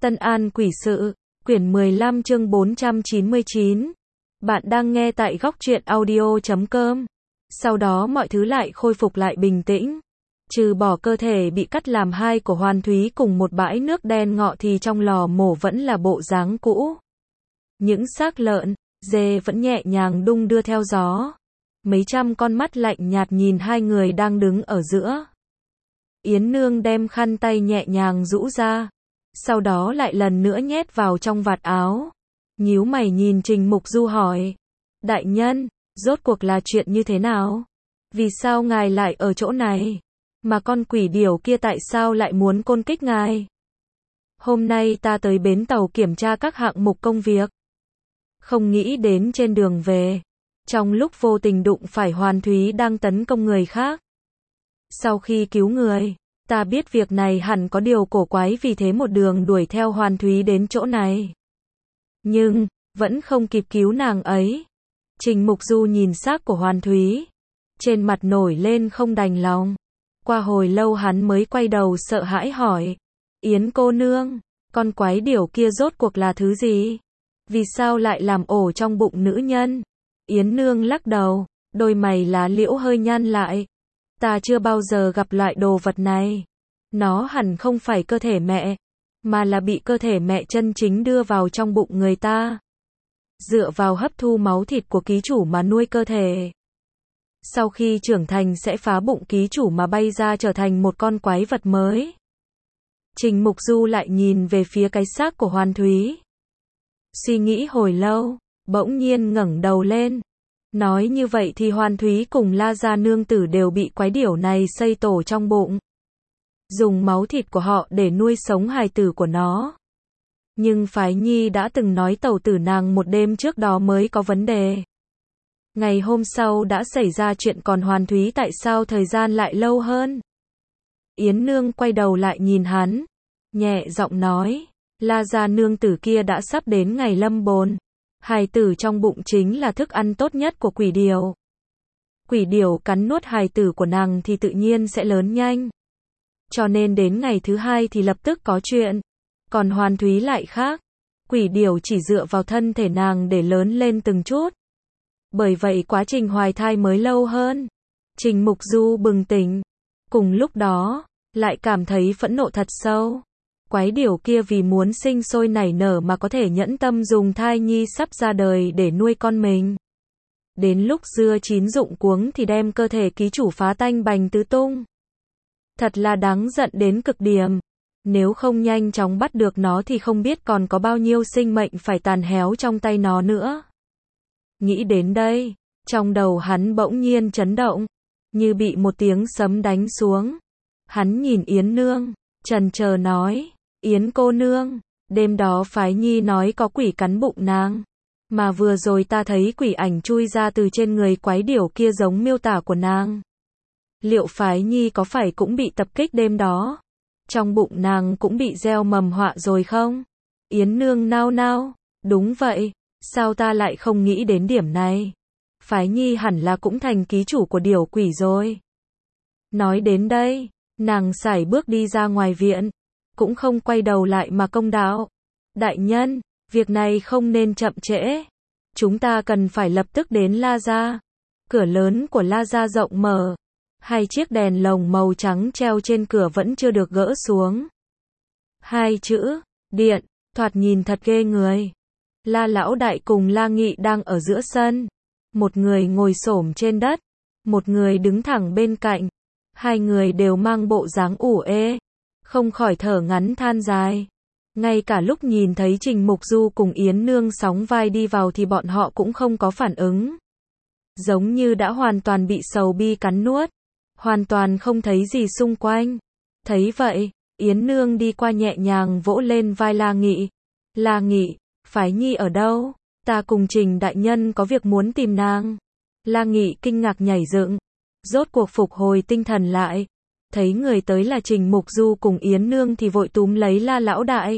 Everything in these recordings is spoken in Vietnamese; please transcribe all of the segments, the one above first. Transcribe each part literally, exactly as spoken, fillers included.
Tân An Quỷ Sự, quyển mười lăm chương bốn trăm chín mươi chín. Bạn đang nghe tại góc truyện audio chấm com. Sau đó mọi thứ lại khôi phục lại bình tĩnh. Trừ bỏ cơ thể bị cắt làm hai của Hoàn Thúy cùng một bãi nước đen ngọ thì trong lò mổ vẫn là bộ dáng cũ. Những xác lợn, dê vẫn nhẹ nhàng đung đưa theo gió. Mấy trăm con mắt lạnh nhạt nhìn hai người đang đứng ở giữa. Yến Nương đem khăn tay nhẹ nhàng rũ ra. Sau đó lại lần nữa nhét vào trong vạt áo. Nhíu mày nhìn Trình Mục Du hỏi. Đại nhân, rốt cuộc là chuyện như thế nào? Vì sao ngài lại ở chỗ này? Mà con quỷ điểu kia tại sao lại muốn côn kích ngài? Hôm nay ta tới bến tàu kiểm tra các hạng mục công việc. Không nghĩ đến trên đường về. Trong lúc vô tình đụng phải Hoàn Thúy đang tấn công người khác. Sau khi cứu người, ta biết việc này hẳn có điều cổ quái vì thế một đường đuổi theo Hoàn Thúy đến chỗ này. Nhưng, vẫn không kịp cứu nàng ấy. Trình Mục Du nhìn xác của Hoàn Thúy. Trên mặt nổi lên không đành lòng. Qua hồi lâu hắn mới quay đầu sợ hãi hỏi. Yến cô nương, con quái điểu kia rốt cuộc là thứ gì? Vì sao lại làm ổ trong bụng nữ nhân? Yến Nương lắc đầu, đôi mày lá liễu hơi nhăn lại. Ta chưa bao giờ gặp loại đồ vật này. Nó hẳn không phải cơ thể mẹ, mà là bị cơ thể mẹ chân chính đưa vào trong bụng người ta. Dựa vào hấp thu máu thịt của ký chủ mà nuôi cơ thể. Sau khi trưởng thành sẽ phá bụng ký chủ mà bay ra trở thành một con quái vật mới. Trình Mục Du lại nhìn về phía cái xác của Hoàn Thúy. Suy nghĩ hồi lâu, bỗng nhiên ngẩng đầu lên. Nói như vậy thì Hoàn Thúy cùng La Gia nương tử đều bị quái điểu này xây tổ trong bụng. Dùng máu thịt của họ để nuôi sống hài tử của nó. Nhưng Phái Nhi đã từng nói tẩu tử nàng một đêm trước đó mới có vấn đề. Ngày hôm sau đã xảy ra chuyện còn Hoàn Thúy tại sao thời gian lại lâu hơn? Yến Nương quay đầu lại nhìn hắn. Nhẹ giọng nói. La Gia nương tử kia đã sắp đến ngày lâm bồn. Hài tử trong bụng chính là thức ăn tốt nhất của quỷ điểu. Quỷ điểu cắn nuốt hài tử của nàng thì tự nhiên sẽ lớn nhanh. Cho nên đến ngày thứ hai thì lập tức có chuyện. Còn Hoàn Thúy lại khác. Quỷ điểu chỉ dựa vào thân thể nàng để lớn lên từng chút. Bởi vậy quá trình hoài thai mới lâu hơn. Trình Mục Du bừng tỉnh. Cùng lúc đó, lại cảm thấy phẫn nộ thật sâu. Quái điểu kia vì muốn sinh sôi nảy nở mà có thể nhẫn tâm dùng thai nhi sắp ra đời để nuôi con mình. Đến lúc dưa chín rụng cuống thì đem cơ thể ký chủ phá tanh bành tứ tung. Thật là đáng giận đến cực điểm. Nếu không nhanh chóng bắt được nó thì không biết còn có bao nhiêu sinh mệnh phải tàn héo trong tay nó nữa. Nghĩ đến đây, trong đầu hắn bỗng nhiên chấn động, như bị một tiếng sấm đánh xuống. Hắn nhìn Yến Nương, chần chờ nói. Yến cô nương, đêm đó Phái Nhi nói có quỷ cắn bụng nàng. Mà vừa rồi ta thấy quỷ ảnh chui ra từ trên người quái điểu kia giống miêu tả của nàng. Liệu Phái Nhi có phải cũng bị tập kích đêm đó? Trong bụng nàng cũng bị gieo mầm họa rồi không? Yến Nương nao nao, đúng vậy, sao ta lại không nghĩ đến điểm này? Phái Nhi hẳn là cũng thành ký chủ của điểu quỷ rồi. Nói đến đây, nàng sải bước đi ra ngoài viện. Cũng không quay đầu lại mà công đạo. Đại nhân, việc này không nên chậm trễ. Chúng ta cần phải lập tức đến La Gia. Cửa lớn của La Gia rộng mở. Hai chiếc đèn lồng màu trắng treo trên cửa vẫn chưa được gỡ xuống. Hai chữ, điện, thoạt nhìn thật ghê người. La Lão Đại cùng La Nghị đang ở giữa sân. Một người ngồi xổm trên đất. Một người đứng thẳng bên cạnh. Hai người đều mang bộ dáng ủ ê. Không khỏi thở ngắn than dài. Ngay cả lúc nhìn thấy Trình Mục Du cùng Yến Nương sóng vai đi vào thì bọn họ cũng không có phản ứng. Giống như đã hoàn toàn bị sầu bi cắn nuốt. Hoàn toàn không thấy gì xung quanh. Thấy vậy, Yến Nương đi qua nhẹ nhàng vỗ lên vai La Nghị. La Nghị, Phái Nhi ở đâu? Ta cùng Trình đại nhân có việc muốn tìm nàng. La Nghị kinh ngạc nhảy dựng. Rốt cuộc phục hồi tinh thần lại. Thấy người tới là Trình Mục Du cùng Yến Nương thì vội túm lấy La Lão Đại.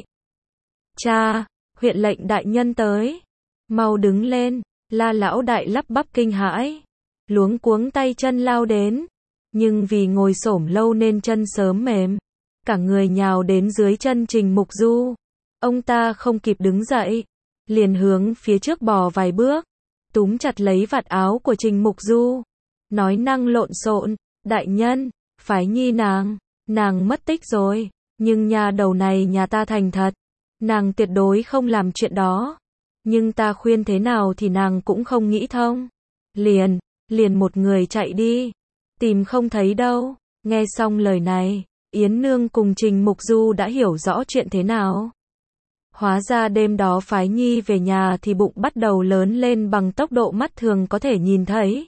Cha, huyện lệnh đại nhân tới. Mau đứng lên. La Lão Đại lắp bắp kinh hãi. Luống cuống tay chân lao đến. Nhưng vì ngồi xổm lâu nên chân sớm mềm. Cả người nhào đến dưới chân Trình Mục Du. Ông ta không kịp đứng dậy, liền hướng phía trước bò vài bước, túm chặt lấy vạt áo của Trình Mục Du, nói năng lộn xộn, đại nhân, Phái Nhi nàng, nàng mất tích rồi, nhưng nhà đầu này nhà ta thành thật, nàng tuyệt đối không làm chuyện đó, nhưng ta khuyên thế nào thì nàng cũng không nghĩ thông, liền, liền một người chạy đi, tìm không thấy đâu. Nghe xong lời này, Yến Nương cùng Trình Mục Du đã hiểu rõ chuyện thế nào. Hóa ra đêm đó Phái Nhi về nhà thì bụng bắt đầu lớn lên bằng tốc độ mắt thường có thể nhìn thấy.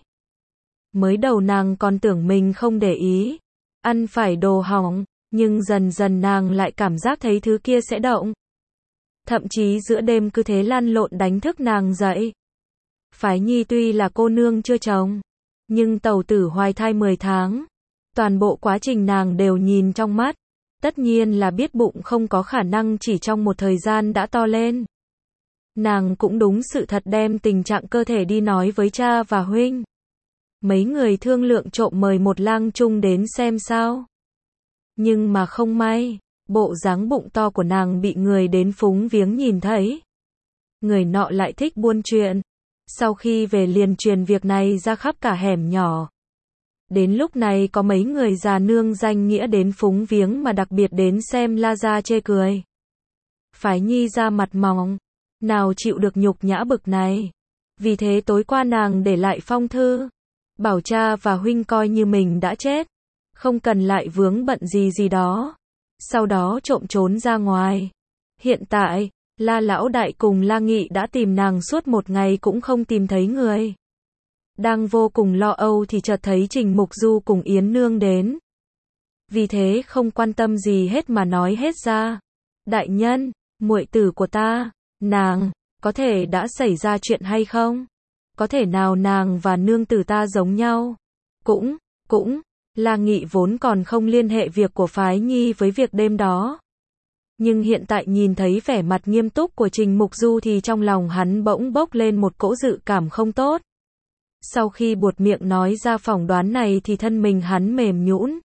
Mới đầu nàng còn tưởng mình không để ý, ăn phải đồ hỏng, nhưng dần dần nàng lại cảm giác thấy thứ kia sẽ động. Thậm chí giữa đêm cứ thế lăn lộn đánh thức nàng dậy. Phái Nhi tuy là cô nương chưa chồng, nhưng tẩu tử hoài thai mười tháng. Toàn bộ quá trình nàng đều nhìn trong mắt. Tất nhiên là biết bụng không có khả năng chỉ trong một thời gian đã to lên. Nàng cũng đúng sự thật đem tình trạng cơ thể đi nói với cha và huynh. Mấy người thương lượng trộm mời một lang trung đến xem sao. Nhưng mà không may, bộ dáng bụng to của nàng bị người đến phúng viếng nhìn thấy. Người nọ lại thích buôn chuyện. Sau khi về liền truyền việc này ra khắp cả hẻm nhỏ. Đến lúc này có mấy người già nương danh nghĩa đến phúng viếng mà đặc biệt đến xem La Gia chê cười. Phái Nhi ra mặt mỏng, nào chịu được nhục nhã bực này. Vì thế tối qua nàng để lại phong thư, bảo cha và huynh coi như mình đã chết, không cần lại vướng bận gì gì đó. Sau đó trộm trốn ra ngoài. Hiện tại, La Lão Đại cùng La Nghị đã tìm nàng suốt một ngày cũng không tìm thấy người. Đang vô cùng lo âu thì chợt thấy Trình Mục Du cùng Yến Nương đến. Vì thế không quan tâm gì hết mà nói hết ra. Đại nhân, muội tử của ta, nàng, có thể đã xảy ra chuyện hay không? Có thể nào nàng và nương tử ta giống nhau? Cũng, cũng, La Nghị vốn còn không liên hệ việc của Phái Nhi với việc đêm đó. Nhưng hiện tại nhìn thấy vẻ mặt nghiêm túc của Trình Mục Du thì trong lòng hắn bỗng bốc lên một cỗ dự cảm không tốt. Sau khi buột miệng nói ra phỏng đoán này thì thân mình hắn mềm nhũn,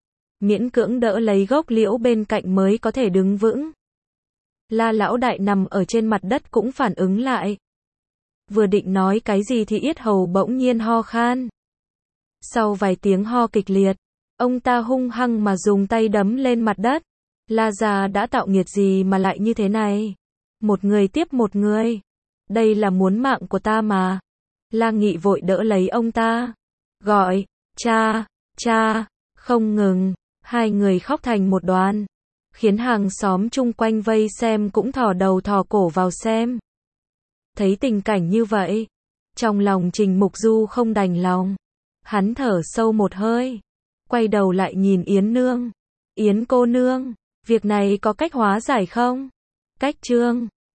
miễn cưỡng đỡ lấy gốc liễu bên cạnh mới có thể đứng vững. La Lão Đại nằm ở trên mặt đất cũng phản ứng lại. Vừa định nói cái gì thì yết hầu bỗng nhiên ho khan. Sau vài tiếng ho kịch liệt, ông ta hung hăng mà dùng tay đấm lên mặt đất. La gia đã tạo nghiệt gì mà lại như thế này? Một người tiếp một người. Đây là muốn mạng của ta mà. La Nghị vội đỡ lấy ông ta. Gọi, cha, cha, không ngừng. Hai người khóc thành một đoàn. Khiến hàng xóm chung quanh vây xem cũng thò đầu thò cổ vào xem. Thấy tình cảnh như vậy, trong lòng Trình Mục Du không đành lòng. Hắn thở sâu một hơi. Quay đầu lại nhìn Yến Nương. Yến cô nương, việc này có cách hóa giải không? Cách chương